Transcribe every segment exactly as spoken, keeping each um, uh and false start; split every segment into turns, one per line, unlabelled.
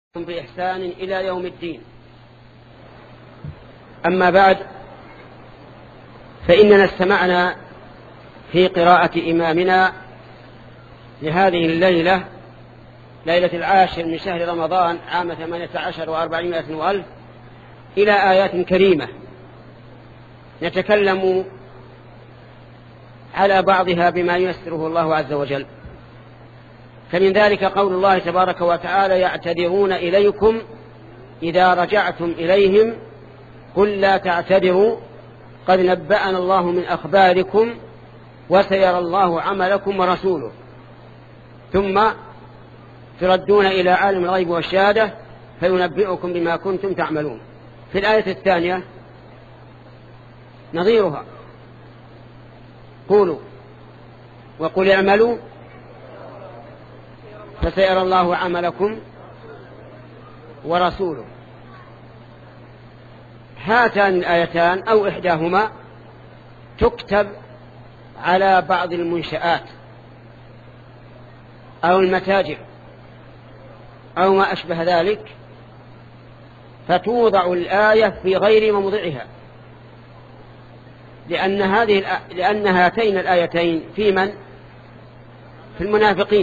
بإحسان إلى يوم الدين. أما بعد، فإننا استمعنا في قراءة إمامنا لهذه الليلة، ليلة العاشر من شهر رمضان عام ثمانية عشر وأربعمائة وألف، إلى آيات كريمة نتكلم على بعضها بما ييسره الله عز وجل. فمن ذلك قول الله تبارك وتعالى: يعتذرون إليكم إذا رجعتم إليهم قل لا تعتذروا قد نبأنا الله من أخباركم وسيرى الله عملكم ورسوله ثم تردون إلى عالم الغيب والشهادة فينبئكم بما كنتم تعملون. في الآية الثانية نظيرها: قولوا وقل اعملوا فسيرى الله عملكم ورسوله. هاتان الآيتان أو إحداهما تكتب على بعض المنشآت أو المتاجر أو ما أشبه ذلك، فتوضع الآية في غير موضعها، لأن هذه لأن هاتين الآيتين في من؟ في المنافقين،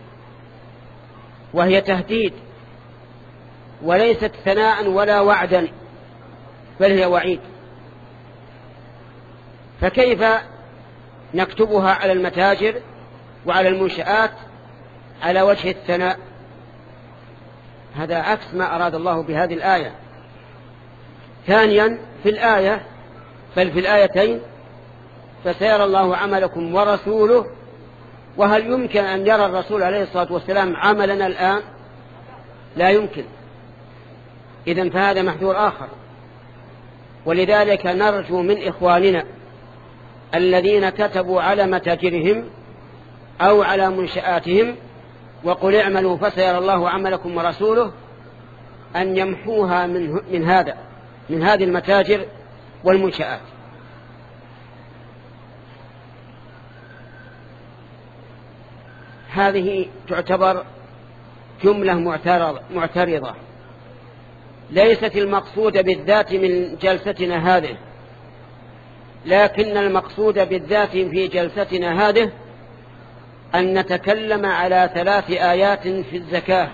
وهي تهديد وليست ثناء ولا وعدا، بل هي وعيد. فكيف نكتبها على المتاجر وعلى المنشآت على وجه الثناء؟ هذا عكس ما أراد الله بهذه الآية. ثانيا، في الآية بل في الآيتين فسيرى الله عملكم ورسوله. وهل يمكن أن يرى الرسول عليه الصلاة والسلام عملنا الآن؟ لا يمكن. إذن فهذا محذور آخر. ولذلك نرجو من إخواننا الذين كتبوا على متاجرهم أو على منشآتهم وقل اعملوا فسيرى الله عملكم ورسوله أن يمحوها من, من هذا من هذه المتاجر والمنشآت. هذه تعتبر جملة معترضة، ليست المقصود بالذات من جلستنا هذه، لكن المقصود بالذات في جلستنا هذه أن نتكلم على ثلاث آيات في الزكاة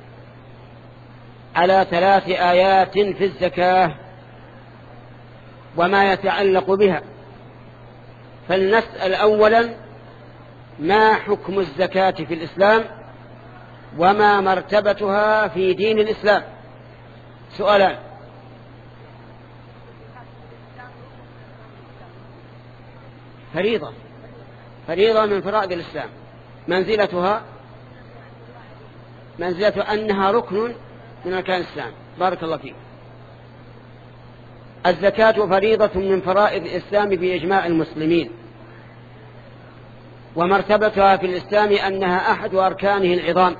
على ثلاث آيات في الزكاة وما يتعلق بها. فلنسأل أولا: ما حكم الزكاة في الإسلام وما مرتبتها في دين الإسلام؟ سؤالان. فريضة فريضة من فرائض الإسلام. منزلتها منزلة أنها ركن من أركان الإسلام. بارك الله فيك. الزكاة فريضة من فرائض الإسلام بإجماع المسلمين، ومرتبتها في الإسلام أنها أحد أركانه العظام،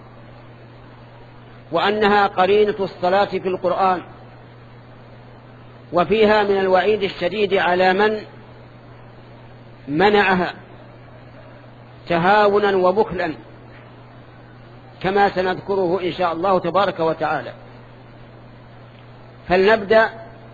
وأنها قرينة الصلاة في القرآن، وفيها من الوعيد الشديد على من منعها تهاونا وبخلا، كما سنذكره إن شاء الله تبارك وتعالى. فلنبدأ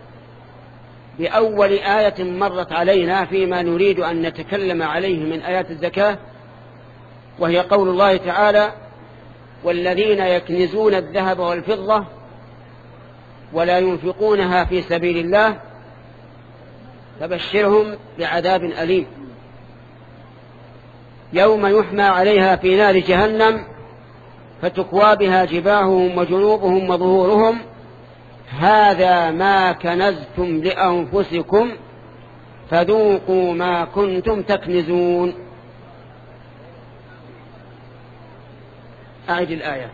بأول آية مرت علينا فيما نريد أن نتكلم عليه من آيات الزكاة، وهي قول الله تعالى: والذين يكنزون الذهب والفضة ولا ينفقونها في سبيل الله فبشرهم بعذاب أليم يوم يحمى عليها في نار جهنم فتكوى بها جباههم وجنوبهم وظهورهم هذا ما كنزتم لأنفسكم فذوقوا ما كنتم تكنزون. أعد الآية.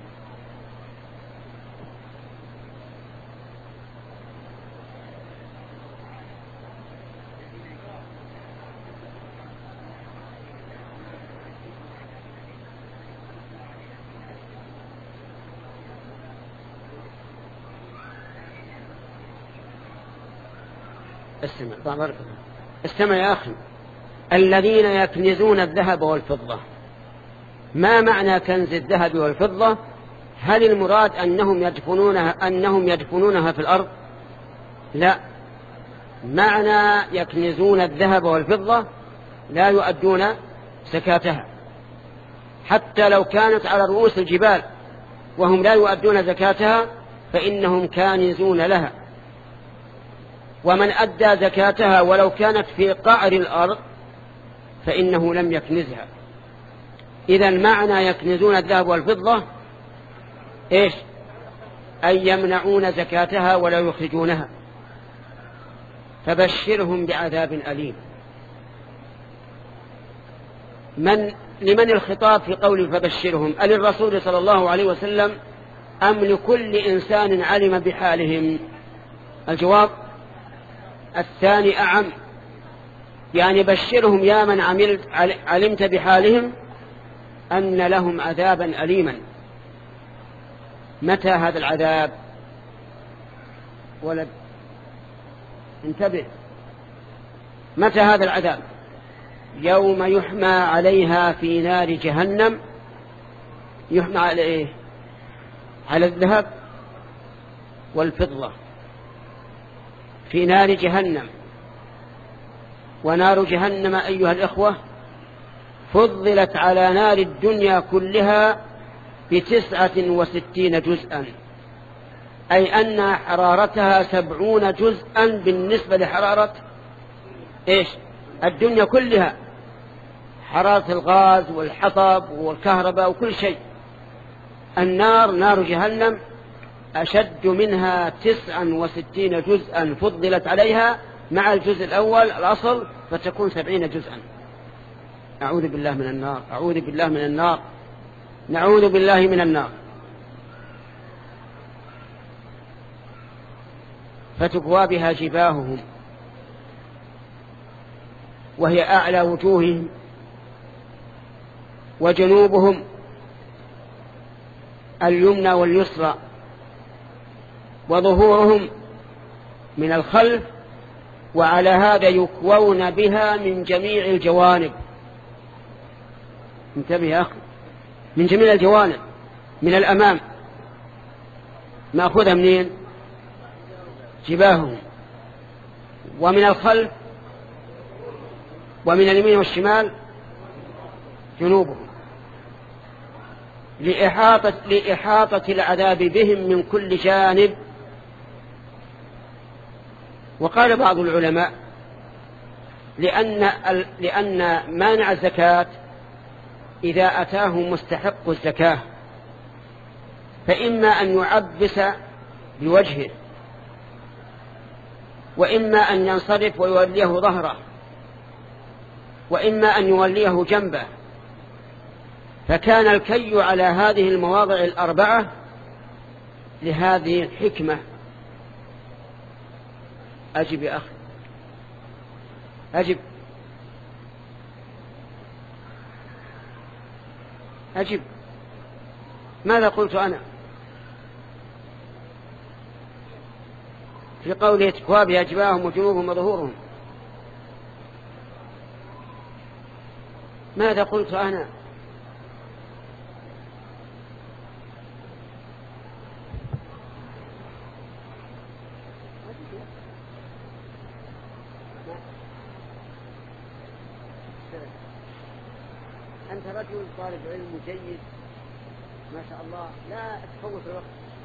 استمع بارك الله. استمع يا أخي. الذين يكنزون الذهب والفضة، ما معنى كنز الذهب والفضة؟ هل المراد أنهم يدفنونها, أنهم يدفنونها في الأرض؟ لا، معنى يكنزون الذهب والفضة لا يؤدون زكاتها، حتى لو كانت على رؤوس الجبال وهم لا يؤدون زكاتها فإنهم كانزون لها. ومن أدى زكاتها ولو كانت في قعر الأرض فإنه لم يكنزها. إذا معنى يكنزون الذهب والفضة إيش؟ أن يمنعون زكاتها ولا يخرجونها. فبشرهم بعذاب أليم. من لمن الخطاب في قوله فبشرهم؟ أللرسول صلى الله عليه وسلم أم لكل إنسان علم بحالهم؟ الجواب الثاني أعم، يعني بشرهم يا من عملت علمت بحالهم أن لهم عذابا أليما. متى هذا العذاب؟ ولد انتبه، متى هذا العذاب؟ يوم يحمى عليها في نار جهنم. يحمى على إيه؟ على الذهب والفضة في نار جهنم. ونار جهنم أيها الإخوة فضلت على نار الدنيا كلها بتسعة وستين جزءا، أي أن حرارتها سبعون جزءا بالنسبة لحرارة إيش؟ الدنيا كلها، حرارة الغاز والحطب والكهرباء وكل شيء. النار نار جهنم أشد منها تسعا وستين جزءا فضلت عليها مع الجزء الأول الأصل فتكون سبعين جزءا. أعوذ بالله من النار، أعوذ بالله من النار، نعوذ بالله من النار. فتكوى بها جباههم وهي أعلى وجوههم، وجنوبهم اليمنى واليسرى، وظهورهم من الخلف، وعلى هذا يكوون بها من جميع الجوانب. انتبه يا أخي، من جميع الجوانب، من الأمام مأخذها منين؟ جباههم، ومن الخلف ومن اليمين والشمال جنوبهم، لإحاطة, لإحاطة العذاب بهم من كل جانب. وقال بعض العلماء لأن, لأن مانع الزكاة إذا أتاه مستحق الزكاة فإما أن يعبس بوجهه، وإما أن ينصرف ويوليه ظهره، وإما أن يوليه جنبه. فكان الكي على هذه المواضع الأربعة لهذه الحكمة. أجب يا أخي، أجب أجب ماذا قلت أنا في قوله تكوى بها جباههم وجنوبهم وظهورهم؟ ماذا قلت أنا؟ أنت رجل طالب علم جيد ما شاء الله، لا تفوت الوقت.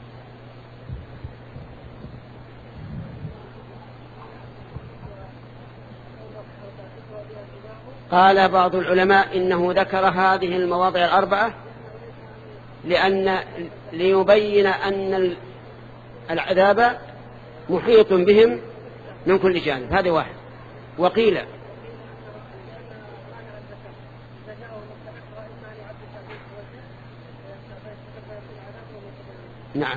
قال بعض العلماء إنه ذكر هذه المواضع الأربعة لأن ليبين أن العذاب محيط بهم من كل جانب. هذا واحد. وقيل نعم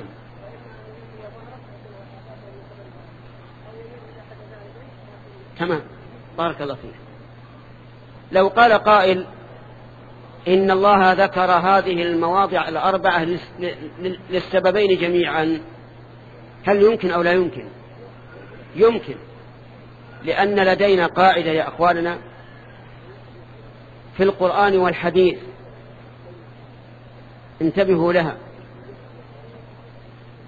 تمام، بارك الله فيك. لو قال قائل إن الله ذكر هذه المواضع الأربعة للسببين جميعا، هل يمكن أو لا يمكن؟ يمكن، لأن لدينا قاعدة يا أخواننا في القرآن والحديث، انتبهوا لها.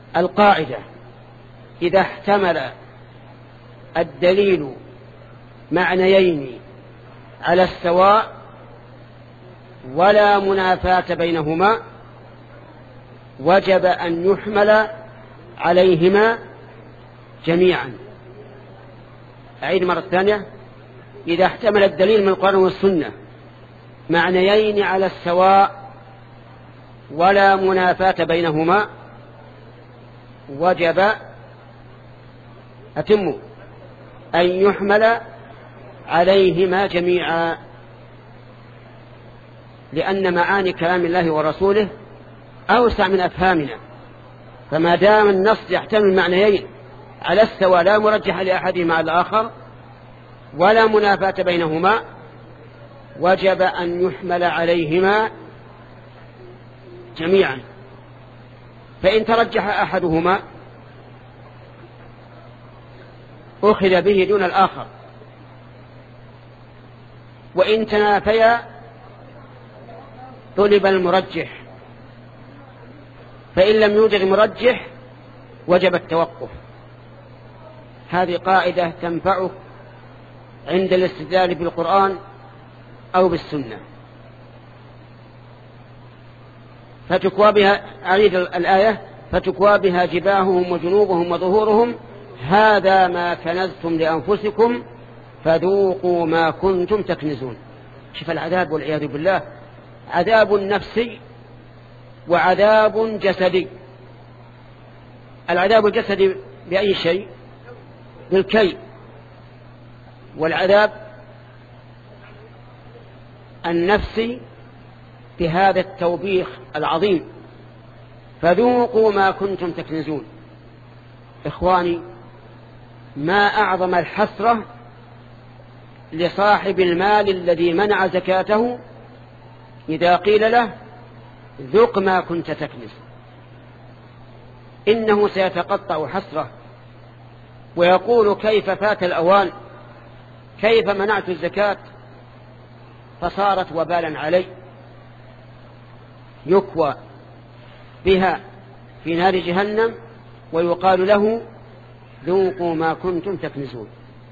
القاعدة إذا احتمل الدليل معنيين على السواء ولا منافاة بينهما وجب أن يحمل عليهما جميعا. أعيد مرة ثانية: إذا احتمل الدليل من القرآن والسنة معنيين على السواء ولا منافاة بينهما وجب أتم أن يحمل عليهما جميعا، لأن معاني كلام الله ورسوله أوسع من أفهامنا، فما دام النص يحتمل معنيين على السواء لا مرجح لأحدهما على الآخر ولا منافاة بينهما وجب أن يحمل عليهما جميعا. فإن ترجح أحدهما أخذ به دون الآخر، وإن تنافيا طلب المرجح، فإن لم يوجد مرجح وجب التوقف. هذه قاعدة تنفعك عند الاستدلال بالقرآن أو بالسنة. فتكوى بها أعيد الآية: فتكوى بها جباههم وجنوبهم وظهورهم هذا ما كنزتم لأنفسكم فذوقوا ما كنتم تكنزون. شوف العذاب والعياذ بالله، عذاب نفسي وعذاب جسدي. العذاب الجسدي بأي شيء؟ بالكي. والعذاب النفسي بهذا التوبيخ العظيم: فذوقوا ما كنتم تكنزون. إخواني، ما أعظم الحسرة لصاحب المال الذي منع زكاته إذا قيل له ذوق ما كنت تكنز. إنه سيتقطع حسرة ويقول: كيف فات الأوان، كيف منعت الزكاة فصارت وبالا علي. يكوى بها في نار جهنم ويقال له: ذوقوا ما كنتم تكنزون.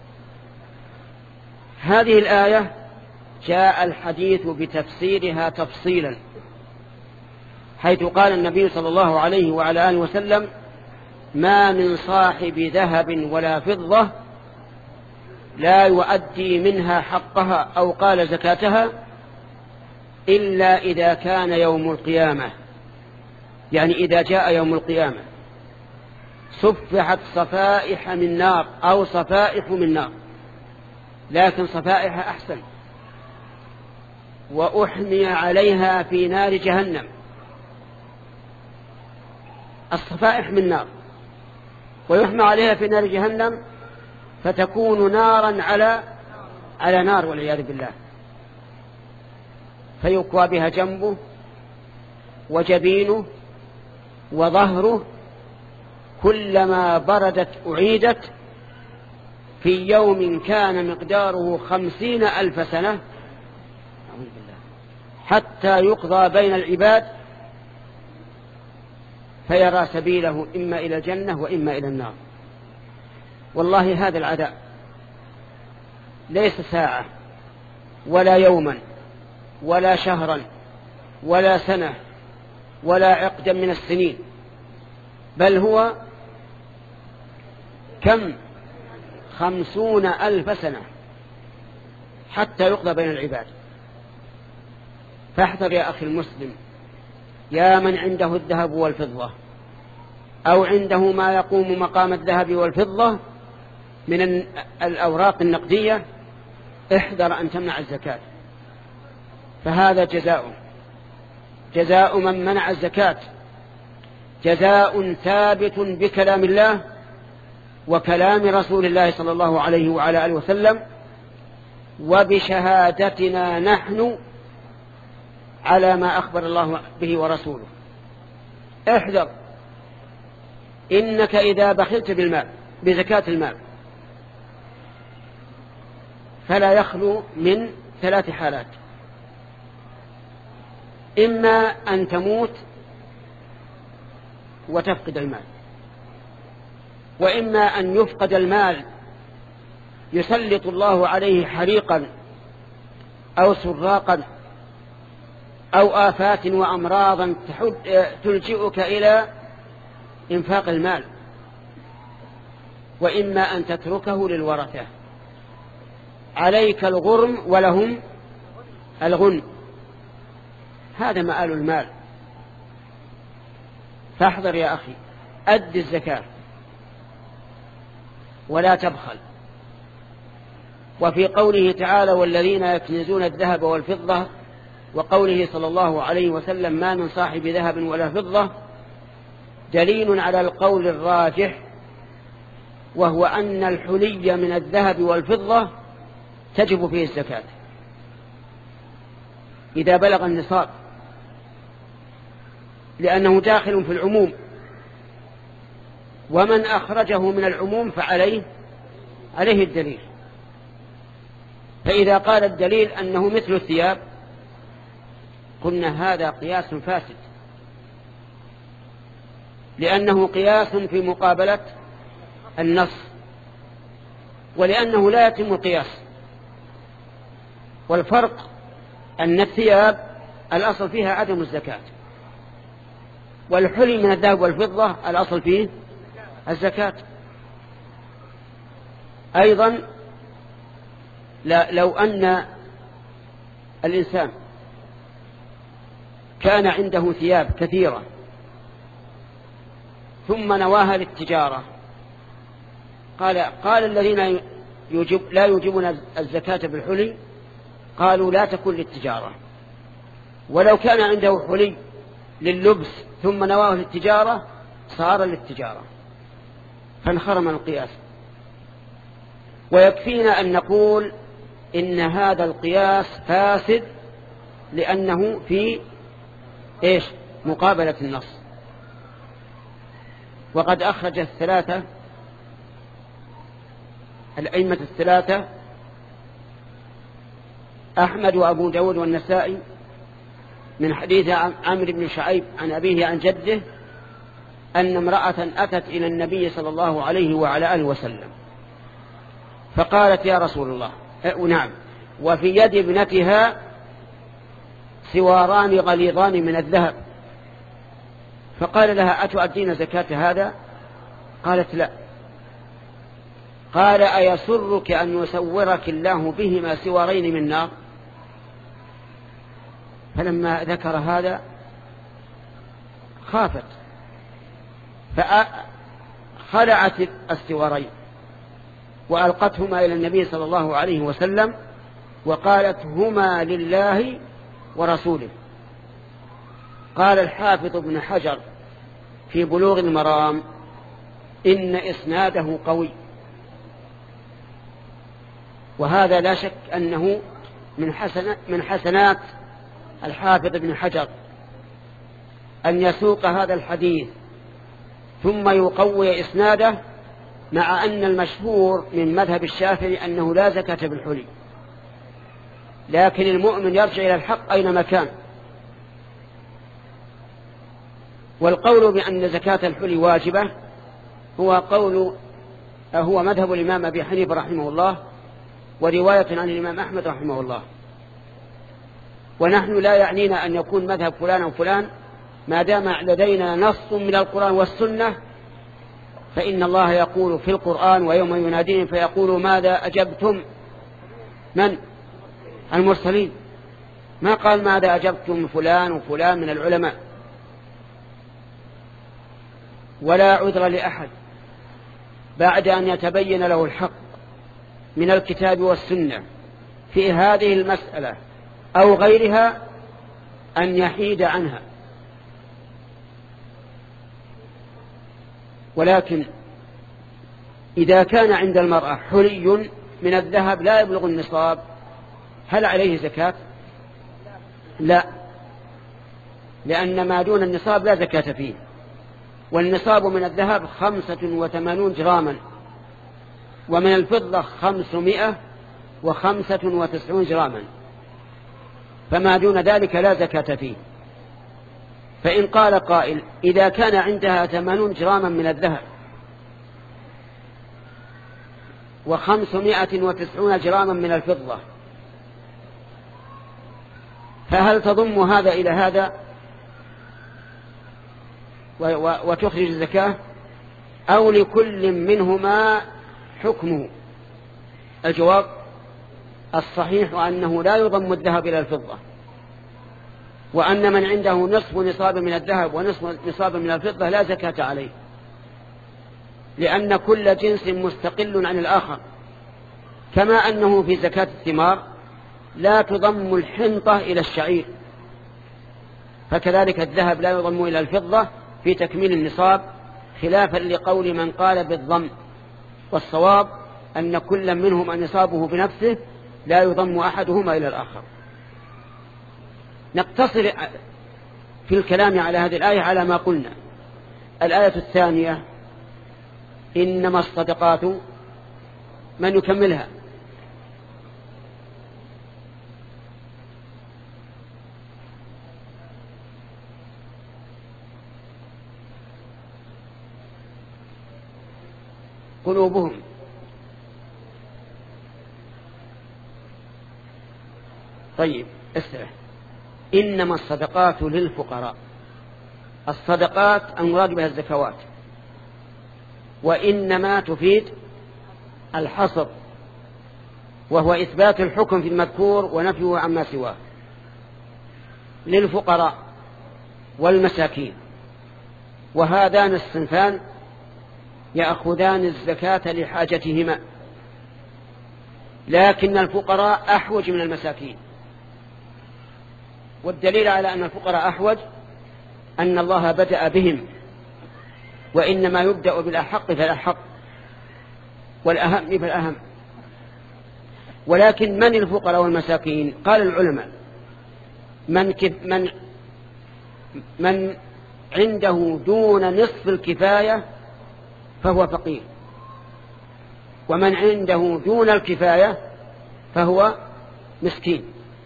هذه الآية جاء الحديث بتفسيرها تفصيلا، حيث قال النبي صلى الله عليه وعلى آله وسلم: ما من صاحب ذهب ولا فضة لا يؤدي منها حقها أو قال زكاتها إلا إذا كان يوم القيامة، يعني إذا جاء يوم القيامة صفحت صفائح من نار أو صفائح من نار، لكن صفائح أحسن، وأحمي عليها في نار جهنم. الصفائح من نار ويحمى عليها في نار جهنم فتكون نارا على على نار والعياذ بالله. فيكوى بها جنبه وجبينه وظهره، كلما بردت أعيدت في يوم كان مقداره خمسين ألف سنة حتى يقضى بين العباد فيرى سبيله إما إلى الجنة وإما إلى النار. والله هذا العذاب ليس ساعة ولا يوما ولا شهرا ولا سنة ولا عقدا من السنين، بل هو كم خمسون ألف سنة حتى يقضى بين العباد. فاحذر يا أخي المسلم، يا من عنده الذهب والفضة أو عنده ما يقوم مقام الذهب والفضة من الأوراق النقدية، احذر أن تمنع الزكاة، فهذا جزاء جزاء من منع الزكاة، جزاء ثابت بكلام الله وكلام رسول الله صلى الله عليه وعلى آله وسلم وبشهادتنا نحن على ما أخبر الله به ورسوله. احذر، إنك إذا بخلت بالمال بزكاة المال فلا يخلو من ثلاث حالات: إما أن تموت وتفقد المال، وإما أن يفقد المال يسلط الله عليه حريقا أو سراقا أو آفات وأمراضا تلجئك إلى إنفاق المال، وإما أن تتركه للورثة. عليك الغرم ولهم الغنم، هذا مآل المال. فاحذر يا أخي، أد الزكاة ولا تبخل. وفي قوله تعالى والذين يكنزون الذهب والفضة، وقوله صلى الله عليه وسلم ما من صاحب ذهب ولا فضة، دليل على القول الراجح، وهو أن الحلي من الذهب والفضة تجب فيه الزكاة إذا بلغ النصاب، لأنه داخل في العموم، ومن أخرجه من العموم فعليه عليه الدليل. فإذا قال الدليل أنه مثل الثياب قلنا هذا قياس فاسد، لأنه قياس في مقابلة النص، ولأنه لا يتم القياس. والفرق أن الثياب الأصل فيها عدم الزكاة، والحلي من الذهب والفضة الأصل فيه الزكاة. أيضا لو أن الإنسان كان عنده ثياب كثيرة ثم نواها للتجارة، قال قال الذين يجب لا يجبون الزكاة بالحلي قالوا لا تكون للتجارة. ولو كان عنده حلي لللبس ثم نواه للتجارة صار للتجارة، فانخرم القياس. ويكفينا أن نقول إن هذا القياس فاسد لأنه في إيش مقابلة النص. وقد أخرج الثلاثة الأئمة الثلاثة أحمد وأبو داود والنسائي من حديث عمرو بن شعيب عن أبيه عن جده أن امرأة أتت إلى النبي صلى الله عليه وعلى آله وسلم فقالت يا رسول الله، نعم، وفي يد ابنتها سواران غليظان من الذهب، فقال لها أتؤدين زكاة هذا؟ قالت لا. قال أيسرك أن يسورك الله بهما سوارين من نار؟ فلما ذكر هذا خافت فخلعت السوارين وألقتهما إلى النبي صلى الله عليه وسلم وقالت هما لله ورسوله. قال الحافظ ابن حجر في بلوغ المرام إن إسناده قوي، وهذا لا شك أنه من حسن من حسنات الحافظ ابن حجر أن يسوق هذا الحديث ثم يقوي إسناده، مع أن المشهور من مذهب الشافعي أنه لا زكاة بالحلي، لكن المؤمن يرجع إلى الحق أينما كان. والقول بأن زكاة الحلي واجبة هو قول هو مذهب الإمام أبي حنيفة رحمه الله، ورواية عن الإمام أحمد رحمه الله. ونحن لا يعنينا أن يكون مذهب فلان وفلان، ما دام لدينا نص من القرآن والسنة، فإن الله يقول في القرآن ويوم يناديهم فيقول ماذا أجبتم من المرسلين، ما قال ماذا أجبتم فلان وفلان من العلماء. ولا عذر لأحد بعد أن يتبين له الحق من الكتاب والسنة في هذه المسألة أو غيرها أن يحيد عنها. ولكن إذا كان عند المرأة حلي من الذهب لا يبلغ النصاب هل عليه زكاة؟ لا، لأن ما دون النصاب لا زكاة فيه. والنصاب من الذهب خمسة وثمانون جراما، ومن الفضة خمسمائة وخمسة وتسعون جراما، فما دون ذلك لا زكاة فيه. فإن قال قائل إذا كان عندها ثمانون جراما من الذهب وخمسمائة وتسعون جراما من الفضة، فهل تضم هذا إلى هذا وتخرج الزكاة، أو لكل منهما حكمه؟ الجواب الصحيح أنه لا يضم الذهب إلى الفضة، وأن من عنده نصف نصاب من الذهب ونصف نصاب من الفضة لا زكاة عليه، لأن كل جنس مستقل عن الآخر، كما أنه في زكاة الثمار لا تضم الحنطة إلى الشعير، فكذلك الذهب لا يضم إلى الفضة في تكميل النصاب، خلافا لقول من قال بالضم، والصواب أن كل منهما نصابه بنفسه لا يضم أحدهما إلى الآخر. نقتصر في الكلام على هذه الآية على ما قلنا. الآية الثانية إنما الصدقات، من يكملها؟ قلوبهم. طيب استرح. إنما الصدقات للفقراء، الصدقات المراد بها الزكوات، وإنما تفيد الحصر، وهو إثبات الحكم في المذكور ونفيه عما سواه، للفقراء والمساكين، وهذان الصنفان يأخذان الزكاة لحاجتهما، لكن الفقراء أحوج من المساكين، والدليل على أن الفقراء أحوج أن الله بدأ بهم، وإنما يبدأ بالأحق فالأحق والأهم فالأهم. ولكن من الفقراء والمساكين؟ قال العلماء من, كف من, من عنده دون نصف الكفاية فهو فقير، ومن عنده دون الكفاية فهو مسكين.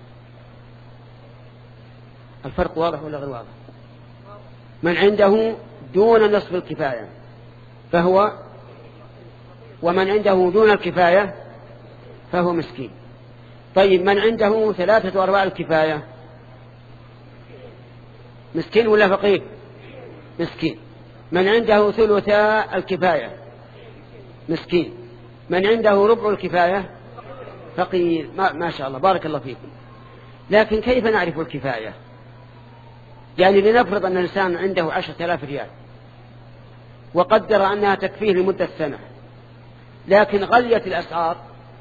الفرق واضح ولا غير واضح؟ من عنده دون نصف الكفاية فهو، ومن عنده دون الكفاية فهو مسكين. طيب من عنده ثلاثة أرباع الكفاية مسكين ولا فقير؟ مسكين. من عنده ثلثاء الكفاية مسكين. من عنده ربع الكفاية فقير. ما, ما شاء الله، بارك الله فيكم. لكن كيف نعرف الكفاية؟ يعني لنفرض أن الإنسان عنده عشرة آلاف ريال وقدر أنها تكفيه لمدة سنة، لكن غليت الأسعار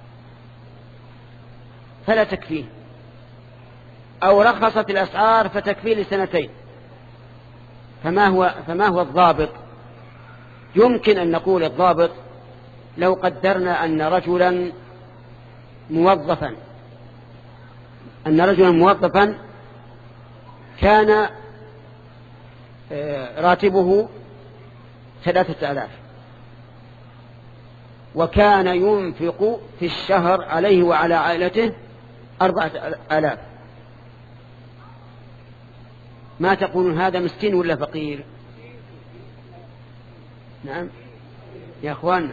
فلا تكفيه، أو رخصت الأسعار فتكفيه لسنتين، فما هو, فما هو الضابط؟ يمكن أن نقول الضابط لو قدرنا أن رجلا موظفا أن رجلا موظفا كان راتبه ثلاثة آلاف، وكان ينفق في الشهر عليه وعلى عائلته أربعة آلاف، ما تقولون هذا مسكين ولا فقير؟ نعم يا أخواننا،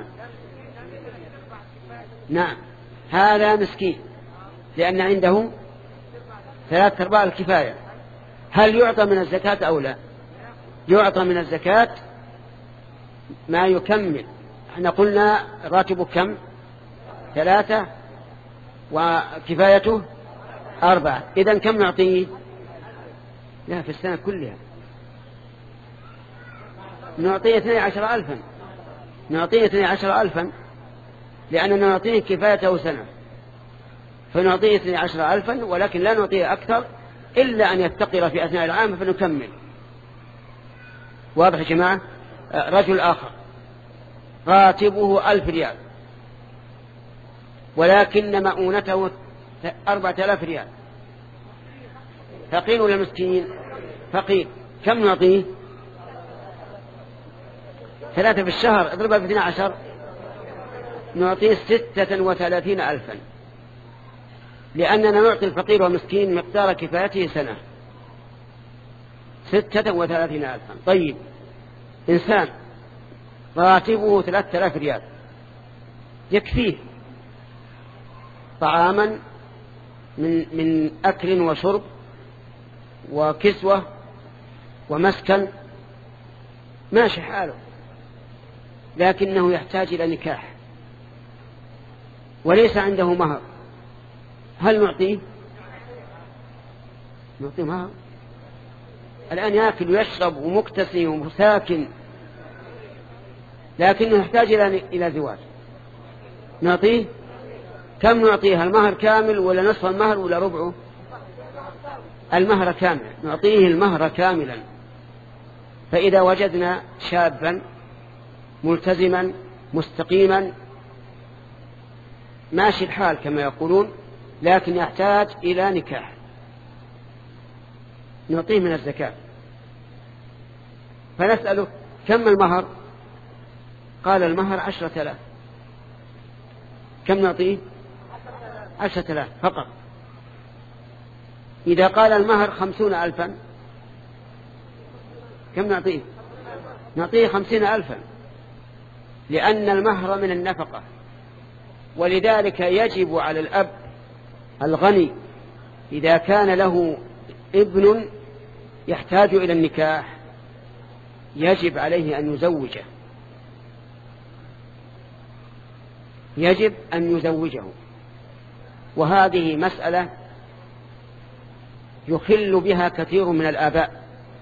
نعم هذا مسكين لأن عنده ثلاثة أرباع الكفاية. هل يعطى من الزكاة أو لا؟ يعطى من الزكاة ما يكمل. احنا قلنا راتبه كم؟ ثلاثة وكفايته أربعة، إذن كم نعطيه؟ لا، في السنة كلها نعطيه اثني عشر ألفا، نعطيه اثني عشر ألفا، لأننا نعطيه كفايته سنة، فنعطيه اثني عشر ألفا، ولكن لا نعطيه أكثر إلا أن يفتقر في أثناء العام فنكمل. واضح يا جماعة؟ رجل آخر راتبه ألف ريال ولكن مؤونته أربعة آلاف ريال، فقير ولا مسكين؟ فقير. كم نعطيه؟ ثلاثة في الشهر، اضربها باثنى عشر، نعطيه ستة وثلاثين ألفا، لأننا نعطي الفقير والمسكين مقدار كفايته سنة، ستة وثلاثين ألفا. طيب إنسان راتبه ثلاثة آلاف ريال يكفيه طعاما من, من أكل وشرب وكسوة ومسكن، ماشي حاله، لكنه يحتاج إلى نكاح وليس عنده مهر، هل نعطيه؟ نعطيه مهر؟ الآن يأكل ويشرب ومكتسي ومساكن، لكنه يحتاج إلى زواج، نعطيه؟ كم نعطيه؟ المهر كامل ولا نصف المهر ولا ربعه؟ المهر كامل، نعطيه المهر كاملا. فإذا وجدنا شابا ملتزما مستقيما ماشي الحال كما يقولون، لكن يحتاج إلى نكاح، نعطيه من الزكاة. فنسأله كم المهر؟ قال المهر عشرة آلاف. كم نعطيه؟ عشرة آلاف فقط. إذا قال المهر خمسون ألفا كم نعطيه؟ نعطيه خمسين ألفا، لأن المهر من النفقة، ولذلك يجب على الأب الغني إذا كان له ابن يحتاج إلى النكاح يجب عليه أن يزوجه، يجب أن يزوجه. وهذه مسألة يخل بها كثير من الآباء،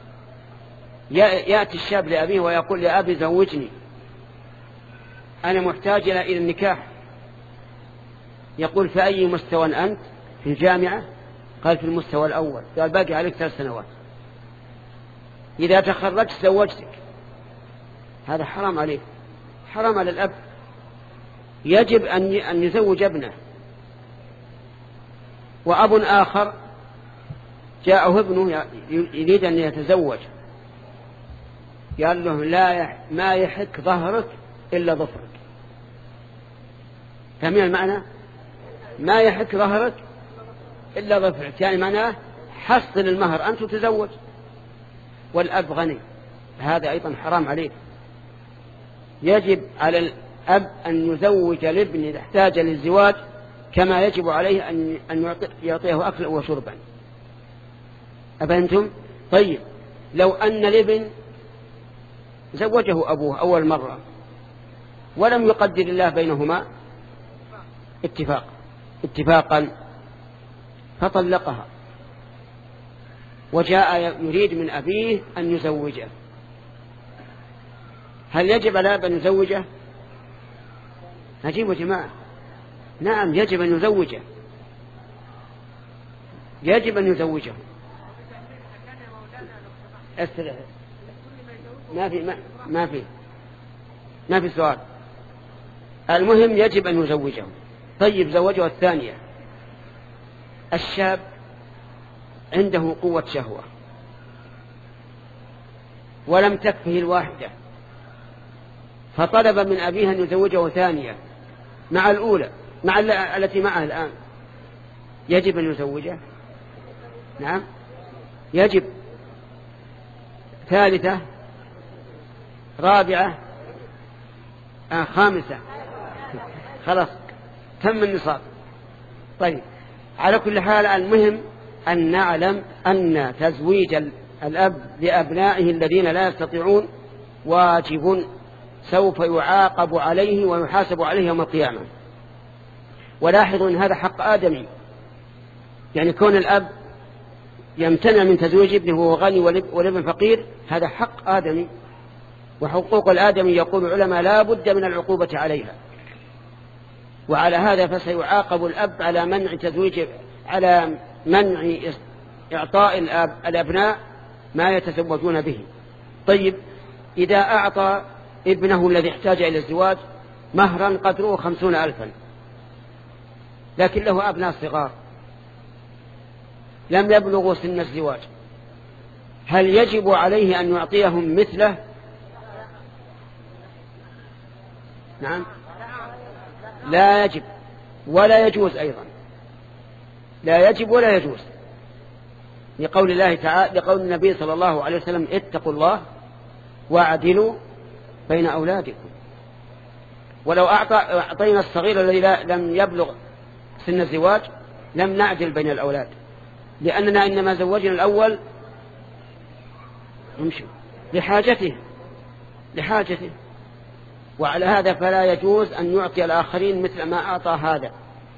يأتي الشاب لأبيه ويقول يا أبي زوجني، أنا محتاج إلى النكاح. يقول في أي مستوى أنت؟ في الجامعة؟ قال في المستوى الأول. قال باقي عليك ثلاث سنوات، إذا تخرجت زوجتك. هذا حرام عليه، حرام على الأب. يجب أن يزوج ابنه. وأب آخر جاءه ابنه يريد أن يتزوج، قال له لا ما يحك ظهرك إلا ظفرك. فهمين المعنى؟ ما يحك ظهرك إلا ظفرك، يعني معناه حصل المهر أنت تتزوج. والأب غني، هذا أيضا حرام عليه. يجب على الأب أن يزوج الابن إذا احتاج للزواج، كما يجب عليه أن يعطيه أكلا وشربا. أفهمتم؟ طيب لو أن الابن زوجه أبوه أول مرة ولم يقدر الله بينهما اتفاق اتفاقا فطلقها، وجاء يريد من أبيه أن يزوجه، هل يجب على الأب أن يزوجه؟ نجيب يا جماعة، نعم يجب أن يزوجه، يجب أن يزوجه. أسترح. ما في ما, ما في ما في سؤال. المهم يجب أن يزوجه. طيب زوجه الثانية. الشاب عنده قوة شهوة ولم تكفه الواحدة، فطلب من أبيه أن يزوجه ثانية مع الأولى مع التي معه الآن، يجب أن يزوجه؟ نعم يجب. ثالثة، رابعة، آه خامسة، خلاص تم النصاب. طيب على كل حال المهم أن نعلم أن تزويج الأب لأبنائه الذين لا يستطيعون واجب سوف يعاقب عليه ويحاسب عليه يوم القيامة. ولاحظوا أن هذا حق آدمي، يعني كون الأب يمتنع من تزويج ابنه وهو غني والابن فقير، هذا حق آدمي، وحقوق الآدمي يقول العلماء لا بد من العقوبة عليها. وعلى هذا فسيعاقب الأب على منع تزويج، على منع إعطاء الأب الأبناء ما يتزوجون به. طيب إذا أعطى ابنه الذي احتاج إلى الزواج مهرا قدره خمسون ألفا، لكن له أبناء صغار لم يبلغوا سن الزواج، هل يجب عليه أن يعطيهم مثله؟ نعم لا يجب ولا يجوز أيضا، لا يجب ولا يجوز، لقول الله تعالى، لقول النبي صلى الله عليه وسلم اتقوا الله واعدلوا بين أولادكم. ولو أعطى أعطينا الصغير الذي لم يبلغ سن الزواج لم نعدل بين الأولاد، لأننا إنما زوجنا الأول نمشي لحاجته لحاجته وعلى هذا فلا يجوز أن يعطي الآخرين مثل ما أعطى هذا.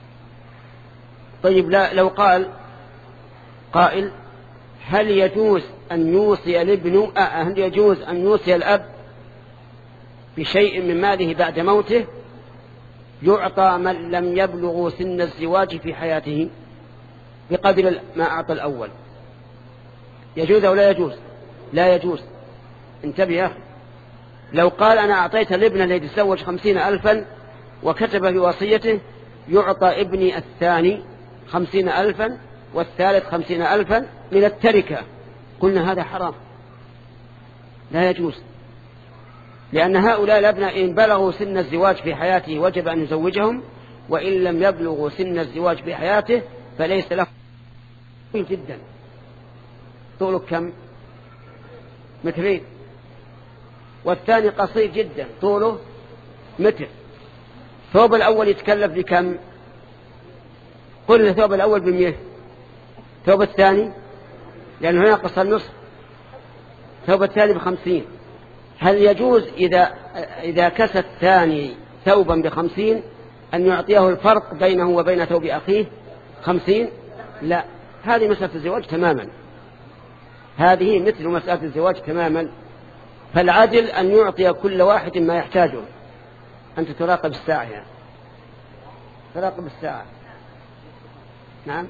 طيب لا لو قال قائل هل يجوز أن يوصي الابن هل يجوز أن يوصي الأب بشيء من ماله بعد موته يعطى من لم يبلغ سن الزواج في حياته بقدر ما أعطى الأول؟ يجوز أو لا يجوز؟ لا يجوز. انتبه يا أخي، لو قال أنا أعطيت الابن الذي يتزوج خمسين ألفا وكتب في وصيته يعطى ابني الثاني خمسين ألفا والثالث خمسين ألفا من التركة، قلنا هذا حرام لا يجوز، لأن هؤلاء الأبناء إن بلغوا سن الزواج في حياته وجب أن يزوجهم، وإن لم يبلغوا سن الزواج في حياته فليس له. طويل جدا، طوله كم؟ مترين. والثاني قصير جدا طوله متر. ثوب الأول يتكلف بكم؟ قلنا ثوب الأول بمئة، ثوب الثاني لأنه هنا قصر النصف، ثوب الثاني بخمسين. هل يجوز إذا, إذا كسى الثاني ثوبا بخمسين أن يعطيه الفرق بينه وبين ثوب أخيه خمسين؟ لا، هذه مسألة الزواج تماما، هذه مثل مسألة الزواج تماما. فالعدل أن يعطي كل واحد ما يحتاجه. أنت تراقب الساعة يعني. تراقب الساعة. نعم.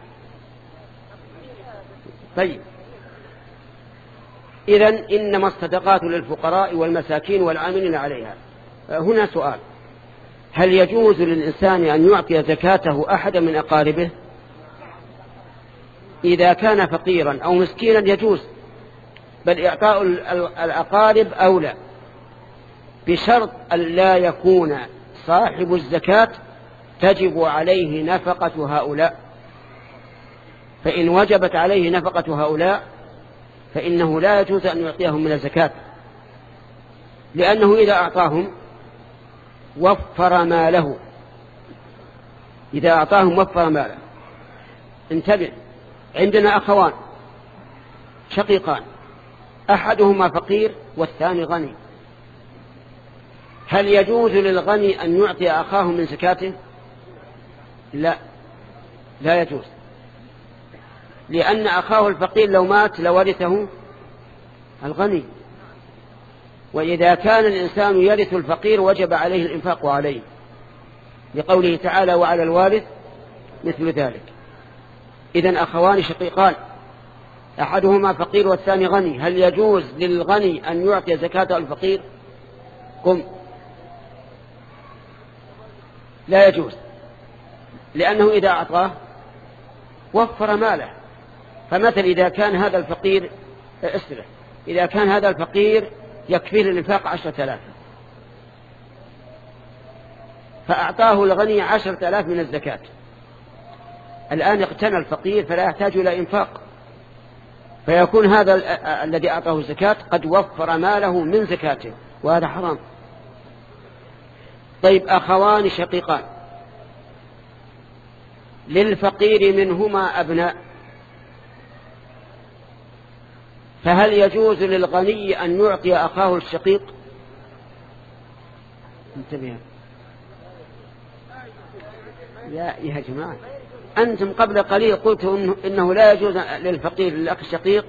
طيب إذن إنما الصدقات للفقراء والمساكين والعاملين عليها. هنا سؤال، هل يجوز للإنسان أن يعطي زكاته أحد من أقاربه؟ إذا كان فقيرا أو مسكينا يجوز، بل إعطاء الأقارب أولى، بشرط أن لا يكون صاحب الزكاة تجب عليه نفقة هؤلاء. فإن وجبت عليه نفقة هؤلاء فإنه لا يجوز أن يعطيهم من الزكاة، لأنه إذا أعطاهم وفر ماله، إذا أعطاهم وفر ماله. انتبه، عندنا أخوان شقيقان، أحدهما فقير والثاني غني، هل يجوز للغني أن يعطي أخاه من زكاته؟ لا، لا يجوز، لأن أخاه الفقير لو مات لورثه الغني، وإذا كان الإنسان يرث الفقير وجب عليه الإنفاق عليه، لقوله تعالى وعلى الوارث مثل ذلك. إذن أخوان شقيقان أحدهما فقير والثاني غني، هل يجوز للغني أن يعطي زكاة الفقير؟ قم. لا يجوز، لأنه إذا أعطاه وفر ماله. فمثل إذا كان هذا الفقير اسره إذا كان هذا الفقير يكفيه للإنفاق عشرة آلاف، فأعطاه الغني عشرة آلاف من الزكاة، الآن اقتنى الفقير فلا يحتاج إلى إنفاق، فيكون هذا الذي أعطاه الزكاة قد وفر ماله من زكاته، وهذا حرام. طيب أخوان شقيقان للفقير منهما أبناء، فهل يجوز للغني أن يعطي أخاه الشقيق؟ انتبهوا يا يا جماعة، أنتم قبل قليل قلتم إنه لا يجوز للفقير للأخ الشقيق،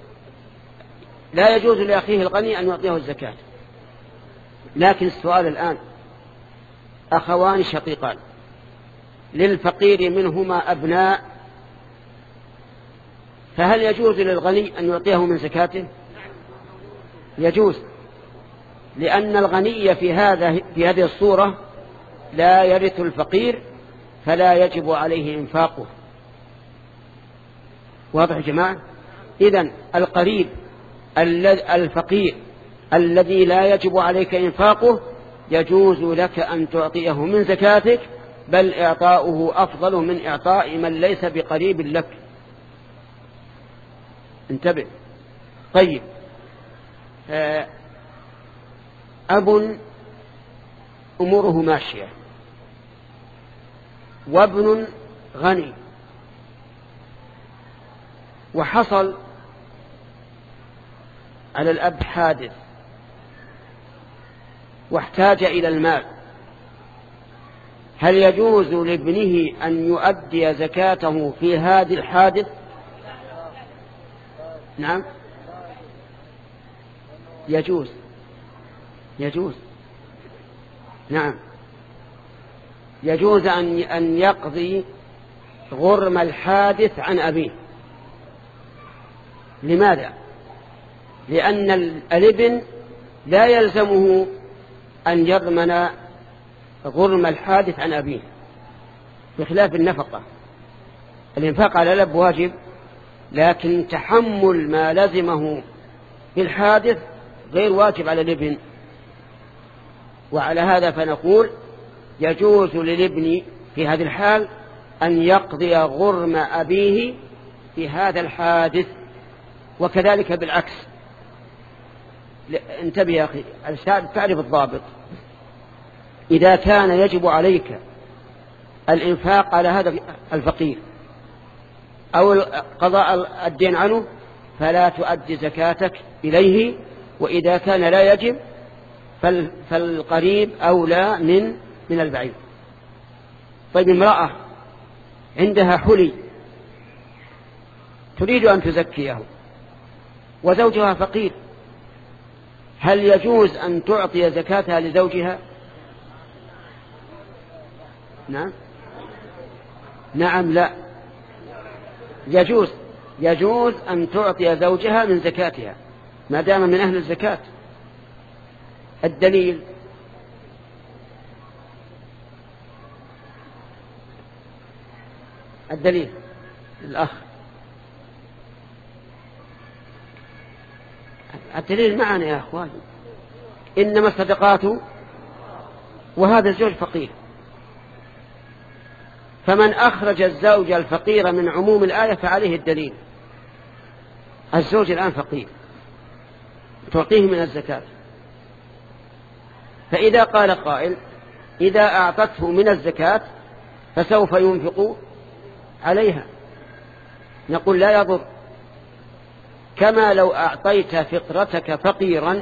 لا يجوز لأخيه الغني أن يعطيه الزكاة. لكن السؤال الآن، أخوان شقيقان للفقير منهما أبناء، فهل يجوز للغني أن يعطيه من زكاته؟ يجوز، لأن الغني في هذا في هذه الصورة لا يرث الفقير فلا يجب عليه إنفاقه. واضح يا جماعة؟ إذن القريب الفقير الذي لا يجب عليك إنفاقه يجوز لك أن تعطيه من زكاتك، بل إعطاؤه أفضل من إعطاء من ليس بقريب لك. انتبه. طيب أب أموره ماشية وابن غني، وحصل على الأب حادث واحتاج إلى المال، هل يجوز لابنه أن يؤدي زكاته في هذا الحادث؟ نعم يجوز، يجوز، نعم يجوز أن يقضي غرم الحادث عن أبيه. لماذا؟ لأن الابن لا يلزمه أن يضمن غرم الحادث عن أبيه، بخلاف النفقة. الإنفاق على الأب واجب، لكن تحمل ما لزمه في الحادث غير واجب على الابن. وعلى هذا فنقول يجوز للابن في هذه الحال أن يقضي غرم أبيه في هذا الحادث، وكذلك بالعكس. انتبه يا أخي، تعرف الضابط. إذا كان يجب عليك الإنفاق على هذا الفقير أو قضاء الدين عنه فلا تؤدي زكاتك إليه، وإذا كان لا يجب فالقريب أولى من من البعيد. طيب امرأة عندها حلي تريد أن تزكيه وزوجها فقير، هل يجوز أن تعطي زكاتها لزوجها؟ نعم نعم لا يجوز، يجوز أن تعطي زوجها من زكاتها ما دام من أهل الزكاة. الدليل الدليل الأخ الدليل معنا يا أخواني، إنما الصدقات، وهذا الزوج فقير، فمن أخرج الزوج الفقير من عموم الآية فعليه الدليل. الزوج الآن فقير تعطيه من الزكاة، فإذا قال قائل إذا أعطته من الزكاة فسوف ينفق عليها، نقول لا يضر، كما لو أعطيت فطرتك فقيرا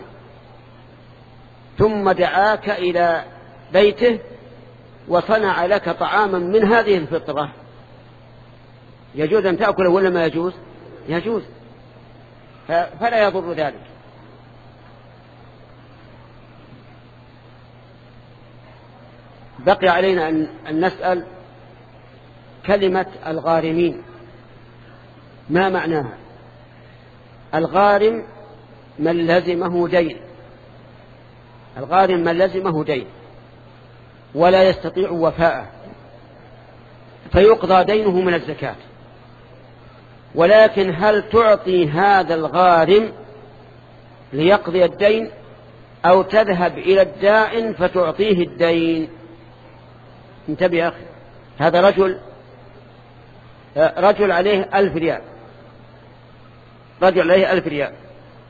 ثم دعاك إلى بيته وصنع لك طعاما من هذه الفطرة، يجوز أن تأكله ولا ما يجوز؟ يجوز، فلا يضر ذلك. بقي علينا أن نسأل كلمة الغارمين ما معناها؟ الغارم من لزمه دين، الغارم من لزمه دين ولا يستطيع وفاءه فيقضى دينه من الزكاة، ولكن هل تعطي هذا الغارم ليقضي الدين أو تذهب إلى الدائن فتعطيه الدين؟ انتبه يا أخي، هذا رجل رجل عليه ألف ريال، رجل عليه ألف ريال،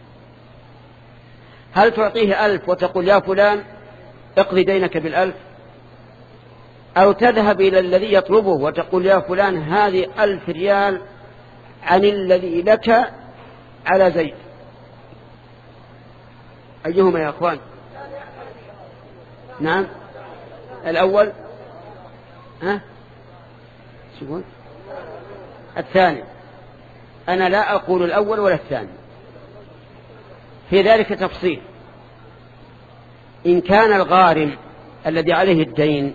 هل تعطيه ألف وتقول يا فلان اقضي دينك بالألف، أو تذهب إلى الذي يطلبه وتقول يا فلان هذه ألف ريال عن الذي لك على زيد؟ أيهما يا أخوان؟ نعم الأول، ها شوفون الثاني. أنا لا أقول الأول ولا الثاني، في ذلك تفصيل. إن كان الغارم الذي عليه الدين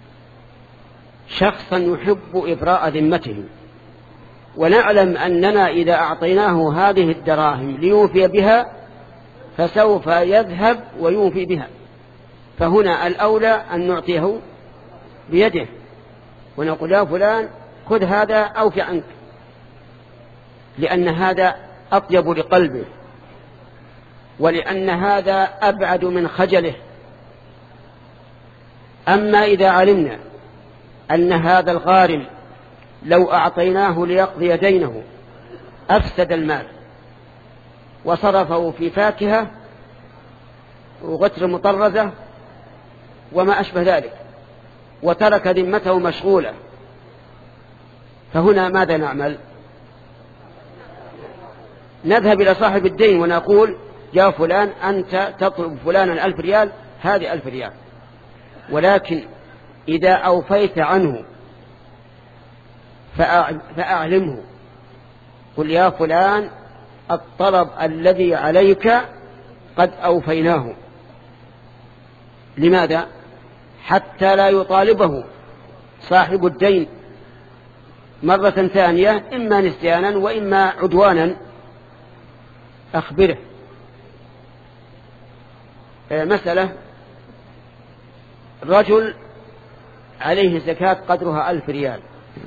شخصا يحب إبراء ذمته، ونعلم أننا إذا أعطيناه هذه الدراهم ليوفي بها فسوف يذهب ويوفي بها، فهنا الأولى أن نعطيه بيده ونقول يا فلان خذ هذا أوفي عنك، لأن هذا أطيب لقلبه، ولأن هذا أبعد من خجله. أما إذا علمنا أن هذا الغارم لو أعطيناه ليقضي دينه أفسد المال وصرفه في فاكهة وغتر مطرزة وما أشبه ذلك، وترك ذمته مشغولة، فهنا ماذا نعمل؟ نذهب إلى صاحب الدين ونقول يا فلان أنت تطلب فلانا ألف ريال، هذه ألف ريال، ولكن إذا أوفيت عنه فأعلمه، قل يا فلان الطلب الذي عليك قد أوفيناه. لماذا؟ حتى لا يطالبه صاحب الدين مرة ثانية إما نسيانا وإما عدوانا. أخبره. مسألة: رجل عليه زكاة قدرها ألف ريال،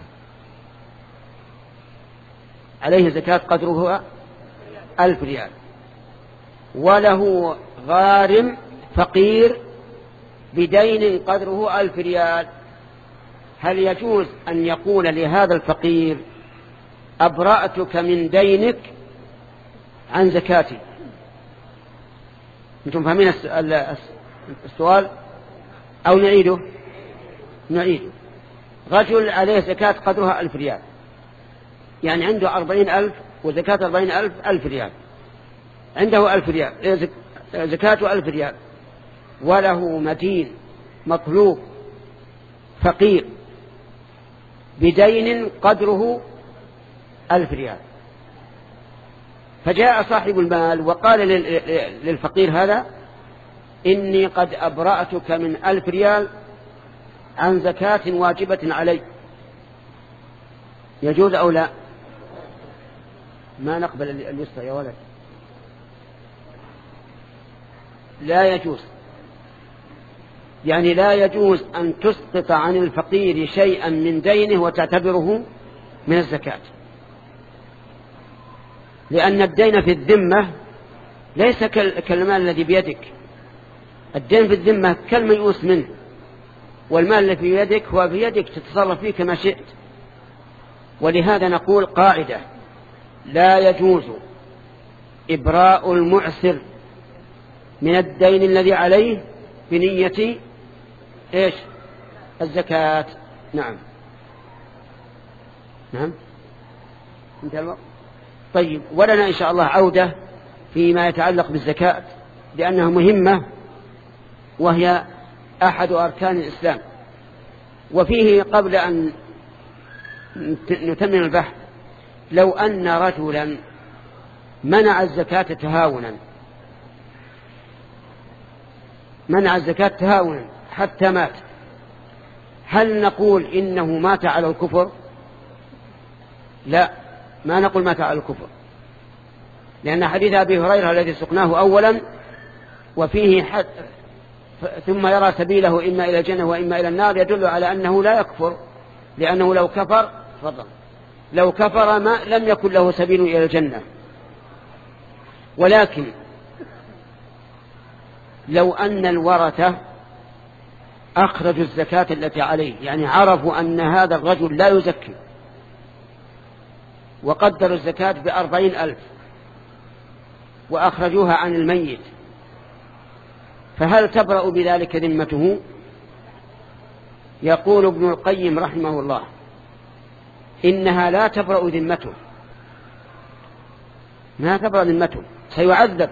عليه زكاة قدرها ألف ريال، وله غارم فقير بدين قدره ألف ريال. هل يجوز أن يقول لهذا الفقير أبرأتك من دينك عن زكاتي؟ أنتم فاهمين السؤال أو نعيده؟ نعيده. رجل عليه زكاة قدرها ألف ريال، يعني عنده أربعين ألف وزكاة أربعين ألف ألف ريال، عنده ألف ريال زكاة ألف ريال، وله مدين مطلوب فقير بدين قدره ألف ريال. فجاء صاحب المال وقال للفقير هذا إني قد أبرأتك من ألف ريال عن زكاة واجبة علي. يجوز أو لا؟ ما نقبل اليسر يا ولد، لا يجوز. يعني لا يجوز أن تسقط عن الفقير شيئا من دينه وتعتبره من الزكاة، لأن الدين في الذمة ليس كالمال الذي بيدك. الدين في الذمة كالميؤوس منه، والمال الذي في يدك هو في يدك تتصرف فيه كما شئت. ولهذا نقول قاعدة: لا يجوز إبراء المعسر من الدين الذي عليه بنية إيش؟ الزكاة. نعم نعم انتهى الوقت. طيب، ولنا إن شاء الله عودة فيما يتعلق بالزكاة، لأنها مهمة وهي أحد أركان الإسلام. وفيه قبل أن نتمم البحث، لو أن رجلا منع الزكاة تهاونا، منع الزكاة تهاونا حتى مات، هل نقول إنه مات على الكفر؟ لا، ما نقول مات على الكفر، لأن حديث أبي هريرة الذي سقناه أولا وفيه حد ثم يرى سبيله إما إلى الجنة وإما إلى النار يدل على أنه لا يكفر، لأنه لو كفر فضل لو كفر ما لم يكن له سبيل إلى الجنة. ولكن لو أن الورثة أخرجوا الزكاة التي عليه، يعني عرفوا أن هذا الرجل لا يزكي وقدروا الزكاة بأربعين ألف وأخرجوها عن الميت، فهل تبرأ بذلك ذمته؟ يقول ابن القيم رحمه الله إنها لا تبرأ ذمته، ما تبرأ ذمته، سيعذب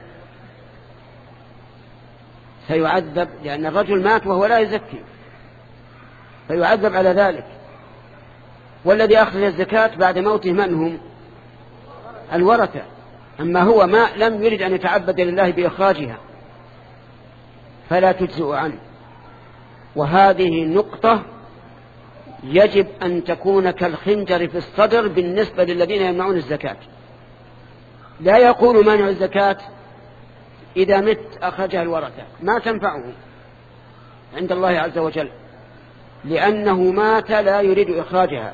سيعذب لأن الرجل مات وهو لا يزكي، فيعذب على ذلك. والذي أخرج الزكاة بعد موته من هم؟ الورثة، أما هو ما لم يرد أن يتعبد لله بإخراجها فلا تجزئ عنه. وهذه النقطة يجب أن تكون كالخنجر في الصدر بالنسبة للذين يمنعون الزكاة. لا يقول مانع الزكاة إذا مت أخرجها الورثة، ما تنفعه عند الله عز وجل، لأنه مات لا يريد إخراجها.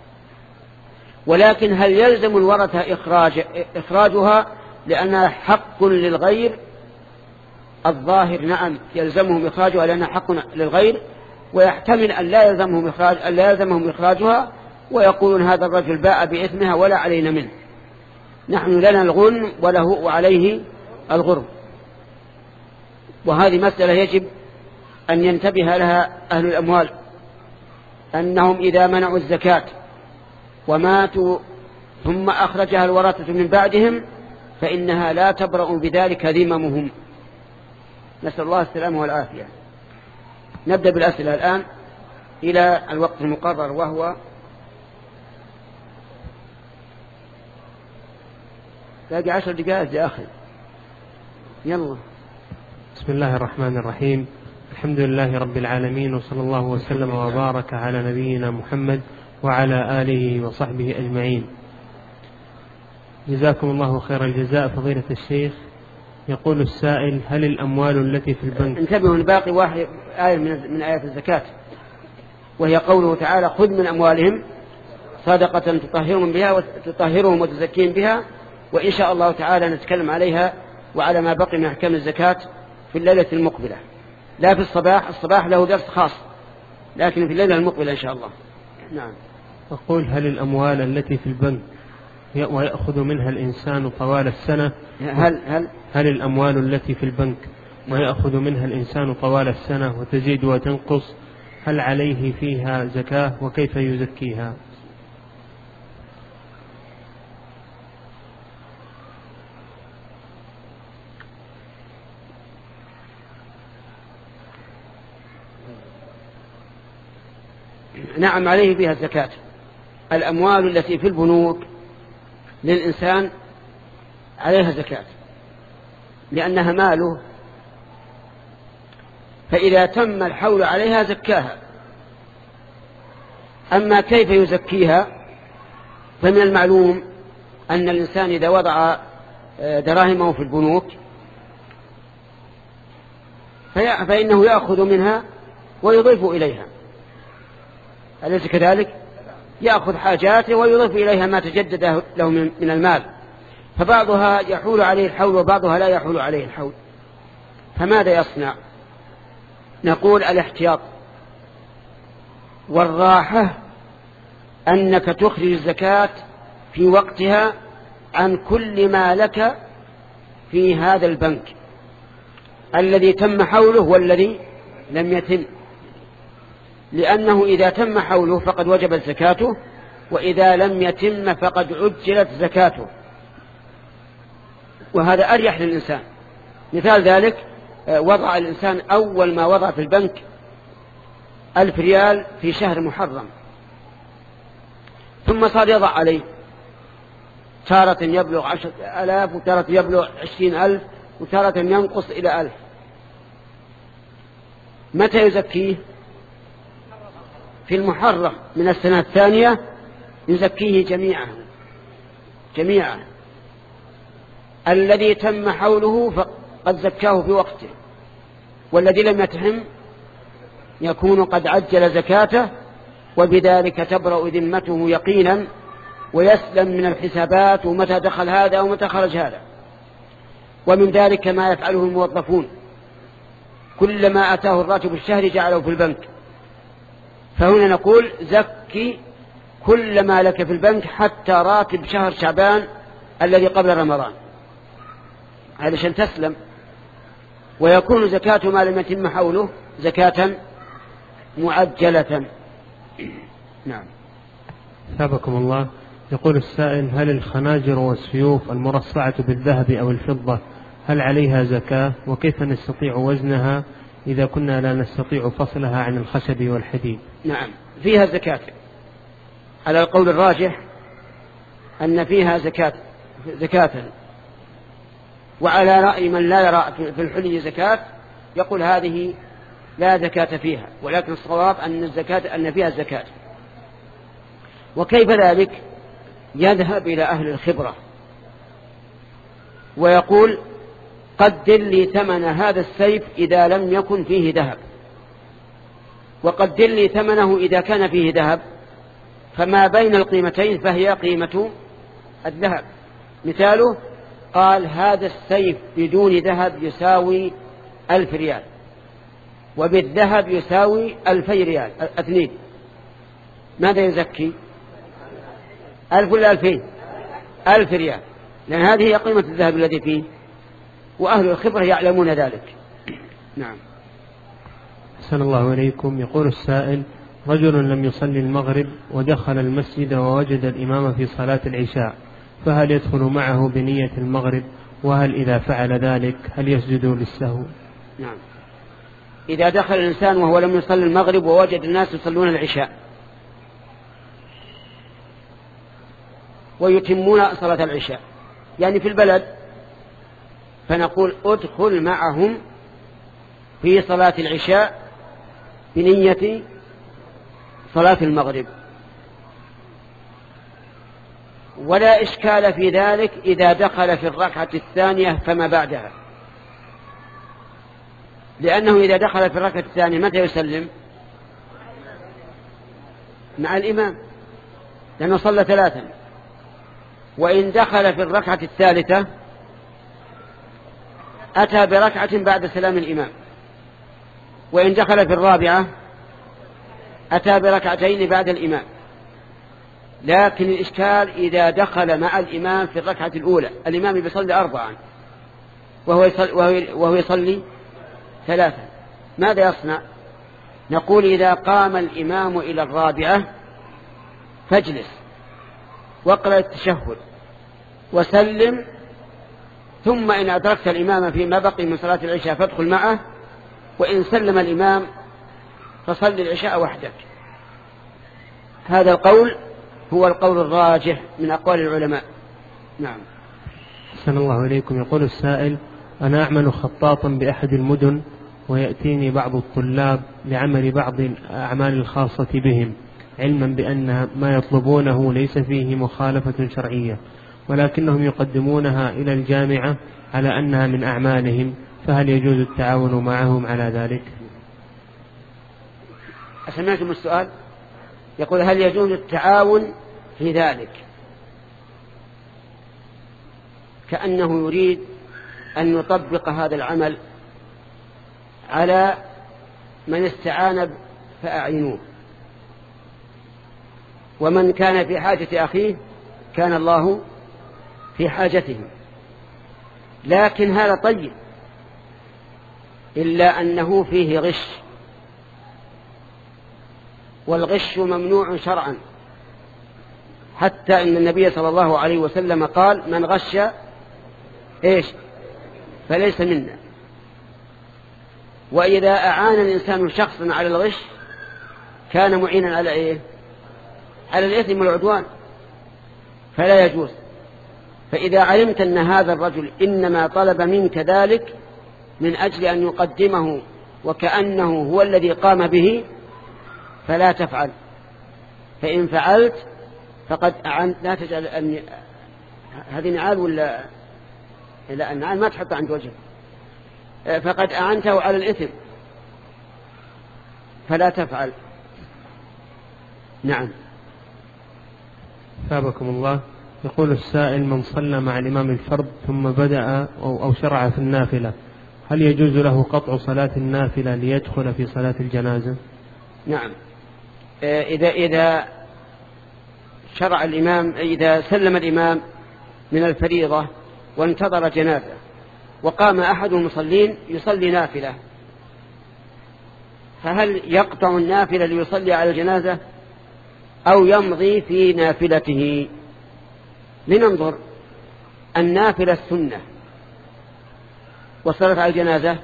ولكن هل يلزم الورثة إخراج إخراجها لأنها حق للغير؟ الظاهر نعم يلزمهم إخراجها لأنها حق للغير، ويحتمل أن لا يلزمهم إخراج أن لا يلزمهم إخراجها، ويقولون هذا الرجل باء بإثمها ولا علينا منه، نحن لنا الغنم وله وعليه الغرم. وهذه مسألة يجب أن ينتبه لها أهل الأموال، أنهم إذا منعوا الزكاة وماتوا ثم أخرجها الورثة من بعدهم فإنها لا تبرأ بذلك ذممهم. نسأل الله السلامة والعافية. نبدأ بالأسئلة الآن إلى الوقت المقرر وهو باقي عشر دقائق يا أخي. يلا.
بسم الله الرحمن الرحيم. الحمد لله رب العالمين، وصلى الله وسلم وبارك على نبينا محمد وعلى آله وصحبه أجمعين. جزاكم الله خير الجزاء فضيلة الشيخ. يقول السائل: هل الأموال التي في البنك؟
انتبهوا، الباقي واحد آية من آيات الزكاة، وهي قوله تعالى: خذ من أموالهم صدقة تطهرهم بها وتطهرهم وتزكيهم بها، وإن شاء الله تعالى نتكلم عليها وعلى ما بقي من أحكام الزكاة في الليلة المقبلة، لا في الصباح. الصباح له درس خاص، لكن في الليلة المقبلة إن شاء الله. نعم.
أقول: هل الأموال التي في البنك ويأخذ منها الإنسان طوال السنة
هل هل
هل الأموال التي في البنك ويأخذ منها الإنسان طوال السنة وتزيد وتنقص، هل عليه فيها زكاة وكيف يزكيها؟
نعم، عليه فيها الزكاة. الأموال التي في البنوك للإنسان عليها زكاة لأنها ماله، فإذا تم الحول عليها زكاها. أما كيف يزكيها فمن المعلوم أن الإنسان إذا وضع دراهمه في البنوك فإنه يأخذ منها ويضيف إليها، أليس كذلك؟ يأخذ حاجاته ويضيف إليها ما تجدد له من المال، فبعضها يحول عليه الحول وبعضها لا يحول عليه الحول. فماذا يصنع؟ نقول: الاحتياط والراحة أنك تخرج الزكاة في وقتها عن كل ما لك في هذا البنك الذي تم حوله والذي لم يتم، لأنه إذا تم حوله فقد وجبت زكاته، وإذا لم يتم فقد عجلت زكاته، وهذا أريح للإنسان. مثال ذلك: وضع الإنسان أول ما وضع في البنك ألف ريال في شهر محرم، ثم صار يضع عليه، تارة يبلغ عشرة ألاف وتارة يبلغ عشرين ألف وتارة ينقص إلى ألف. متى يزكيه؟ في المحرم من السنة الثانية يزكيه جميعا جميعا. الذي تم حوله فقد زكاه في وقته، والذي لم يتحم يكون قد عجل زكاته، وبذلك تبرأ ذمته يقينا ويسلم من الحسابات ومتى دخل هذا ومتى خرج هذا. ومن ذلك ما يفعله الموظفون، كلما أتاه الراتب الشهري جعله في البنك. فهنا نقول: زكي كل ما لك في البنك حتى راتب شهر شعبان الذي قبل رمضان، علشان تسلم، ويكون زكاة ما لم يتم حوله زكاة معجلة. نعم.
ثابكم الله. يقول السائل: هل الخناجر والسيوف المرصعة بالذهب أو الفضة هل عليها زكاة، وكيف نستطيع وزنها إذا كنا لا نستطيع فصلها عن الخشب والحديد؟
نعم، فيها زكاة على القول الراجح أن فيها زكاة زكاة وعلى رأي من لا يرى في الحلي زكاة يقول هذه لا زكاة فيها، ولكن الصواب أن الزكاة أن فيها زكاة. وكيف ذلك؟ يذهب إلى أهل الخبرة ويقول: قدر لي ثمن هذا السيف إذا لم يكن فيه ذهب، وقدر لي ثمنه إذا كان فيه ذهب، فما بين القيمتين فهي قيمة الذهب. مثاله: قال هذا السيف بدون ذهب يساوي ألف ريال، وبالذهب يساوي ألفي ريال اثنين، ماذا يزكي؟ ألف ولا ألفين؟ ألف ريال، لأن هذه هي قيمة الذهب الذي فيه، وأهل الخبرة يعلمون ذلك. نعم.
أحسن الله إليكم. يقول السائل: رجل لم يصلي المغرب ودخل المسجد ووجد الإمام في صلاة العشاء، فهل يدخل معه بنية المغرب؟ وهل إذا فعل ذلك هل يسجد للسهو؟
نعم، إذا دخل الإنسان وهو لم يصلي المغرب ووجد الناس يصلون العشاء ويتمون صلاة العشاء يعني في البلد، فنقول ادخل معهم في صلاة العشاء بنية صلاة المغرب، ولا إشكال في ذلك إذا دخل في الركعة الثانية فما بعدها، لأنه إذا دخل في الركعة الثانية متى يسلم؟ مع الإمام، لأنه صلى ثلاثا. وإن دخل في الركعة الثالثة أتى بركعة بعد سلام الإمام، وإن دخل في الرابعة أتى بركعتين بعد الإمام. لكن الإشكال إذا دخل مع الإمام في الركعة الأولى، الإمام بيصلي أربعا وهو يصلي, وهو يصلي ثلاثة، ماذا يصنع؟ نقول إذا قام الإمام إلى الرابعة فاجلس واقرأ التشهد وسلم، ثم إن أدركت الإمام فيما بقي من صلاة العشاء فادخل معه، وإن سلم الإمام فصل العشاء وحدك. هذا القول هو القول الراجح من أقوال العلماء. نعم.
أحسن الله إليكم. يقول السائل: أنا أعمل خطاطا بأحد المدن، ويأتيني بعض الطلاب لعمل بعض الأعمال الخاصة بهم، علما بأن ما يطلبونه ليس فيه مخالفة شرعية، ولكنهم يقدمونها إلى الجامعة على أنها من أعمالهم، فهل يجوز التعاون معهم على ذلك؟
أسمعتم السؤال؟ يقول: هل يجوز التعاون في ذلك؟ كأنه يريد أن يطبق هذا العمل على من استعان فأعينوه، ومن كان في حاجة أخيه كان الله في حاجته. لكن هذا طيب، إلا أنه فيه غش، والغش ممنوع شرعا، حتى إن النبي صلى الله عليه وسلم قال: من غش إيش فليس منا. وإذا أعان الإنسان شخصا على الغش كان معينا على إيه؟ على الإثم والعدوان، فلا يجوز. فإذا علمت أن هذا الرجل إنما طلب منك ذلك من أجل أن يقدمه وكأنه هو الذي قام به فلا تفعل، فإن فعلت فقد أعنت. لا تجعل أن هذه نعال ولا لا، النعال ما تحط عند وجهك، فقد أعنته على الإثم فلا تفعل. نعم.
ثابكم الله. يقول السائل: من صلى مع الإمام الفرض ثم بدأ أو شرع في النافلة، هل يجوز له قطع صلاة النافلة ليدخل في صلاة الجنازة؟
نعم، إذا إذا شرع الإمام، إذا سلم الإمام من الفريضة وانتظر جنازة وقام أحد المصلين يصلي نافلة، فهل يقطع النافلة ليصلي على الجنازة أو يمضي في نافلته؟ لننظر. النافلة السنة، والصلاة على الجنازة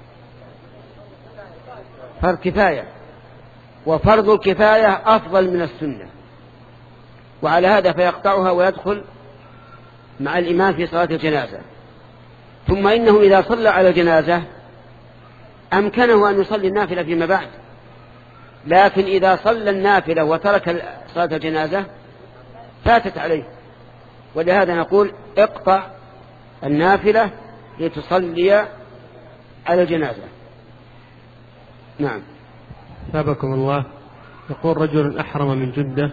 فرض كفاية، وفرض الكفاية أفضل من السنة، وعلى هذا فيقطعها ويدخل مع الإمام في صلاة الجنازة. ثم إنه إذا صلى على الجنازة أمكنه أن يصلي النافلة فيما بعد، لكن إذا صلى النافلة وترك صلاة الجنازة فاتت عليه، ولهذا نقول اقطع النافلة لتصلي على الجنازة. نعم.
ثابكم الله. يقول: رجل أحرم من جدة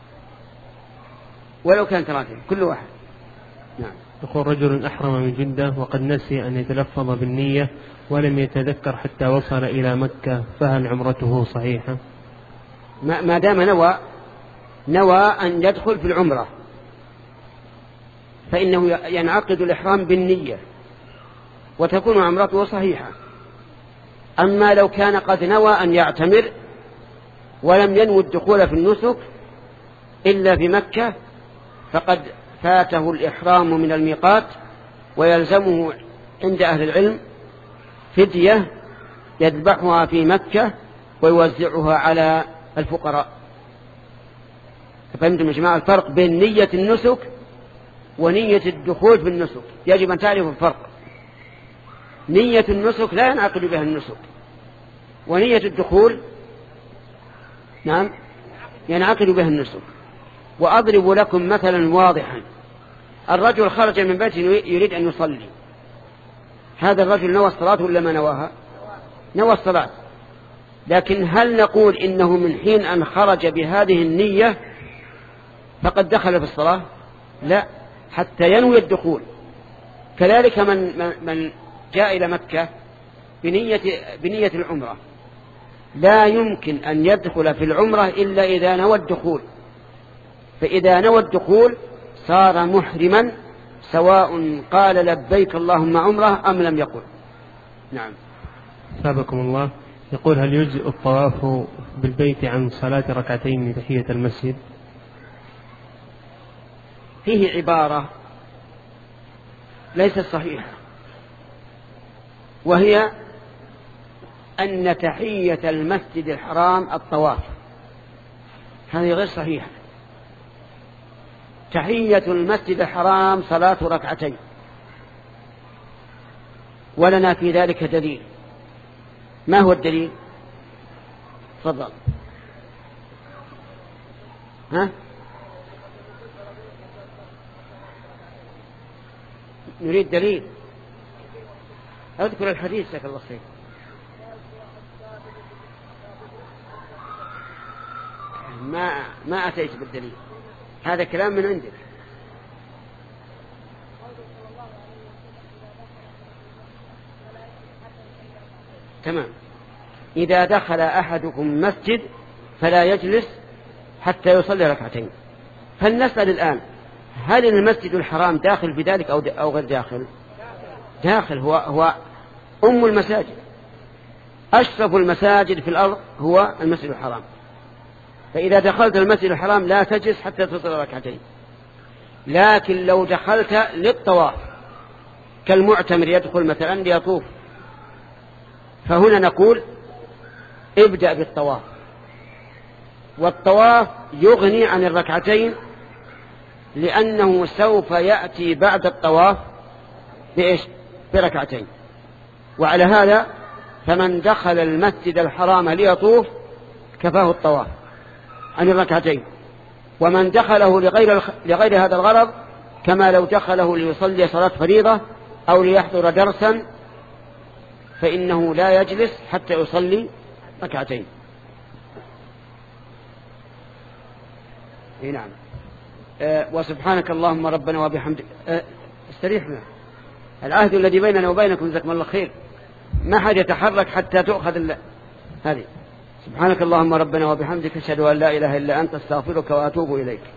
ولو كان راتب كل واحد. نعم.
يقول: رجل أحرم من جدة وقد نسي أن يتلفظ بالنية ولم يتذكر حتى وصل إلى مكة، فهل عمرته صحيحة؟
ما دام نوى نوى أن يدخل في العمرة فإنه ينعقد الإحرام بالنية وتكون عمرته صحيحة. أما لو كان قد نوى أن يعتمر ولم ينوي الدخول في النسك إلا في مكة فقد فاته الإحرام من الميقات، ويلزمه عند أهل العلم فدية يذبحها في مكة ويوزعها على الفقراء. فهمتم يا جماعة الفرق بين نية النسك ونية الدخول في النسك؟ يجب أن تعرفوا الفرق. نية النسك لا ينعقد بها النسك، ونية الدخول نعم ينعقد بها النسك. وأضرب لكم مثلا واضحا. الرجل خرج من بيته يريد أن يصلي، هذا الرجل نوى الصلاة ولا ما نواها؟ نوى الصلاة. لكن هل نقول إنه من حين أن خرج بهذه النية فقد دخل في الصلاة؟ لا، حتى ينوي الدخول. كذلك من, من جاء إلى مكة بنية, بنية العمرة لا يمكن أن يدخل في العمرة إلا إذا نوى الدخول، فإذا نوى الدخول صار محرما سواء قال لبيك اللهم عمره أم لم يقل. نعم.
سابقكم الله. يقول هل يجزئ الطواف بالبيت عن صلاة ركعتين من تحية المسجد؟
فيه عبارة ليست صحيحة، وهي أن تحية المسجد الحرام الطواف، هذه غير صحيحة. تحية المسجد الحرام صلاة ركعتين، ولنا في ذلك دليل. ما هو الدليل؟ تفضل. ها؟ نريد دليل. أذكر الحديث لك الله خير. ما ما أتيت بالدليل، هذا كلام من عندك. تمام. إذا دخل أحدكم مسجد فلا يجلس حتى يصلي ركعتين. فلنسأل الآن، هل المسجد الحرام داخل في ذلك أو غير داخل؟ داخل، هو, هو أم المساجد، أشرف المساجد في الأرض هو المسجد الحرام. فإذا دخلت المسجد الحرام لا تجلس حتى تصلي ركعتين. لكن لو دخلت للطواف كالمعتمر يدخل مثلا ليطوف، فهنا نقول ابدأ بالطواف، والطواف يغني عن الركعتين لأنه سوف يأتي بعد الطواف بإيش؟ بركعتين. وعلى هذا فمن دخل المسجد الحرام ليطوف كفاه الطواف عن الركعتين، ومن دخله لغير, لغير هذا الغرض كما لو دخله ليصلي صلاة فريضة أو ليحضر درسا فإنه لا يجلس حتى يصلي ركعتين. نعم. أه وسبحانك اللهم ربنا وبحمدك. أه استريحنا. العهد الذي بيننا وبينكم جزاكم الله خير، ما حد يتحرك حتى تؤخذ هذه. سبحانك اللهم ربنا وبحمدك أشهد أن لا إله إلا أنت أستغفرك وأتوب إليك.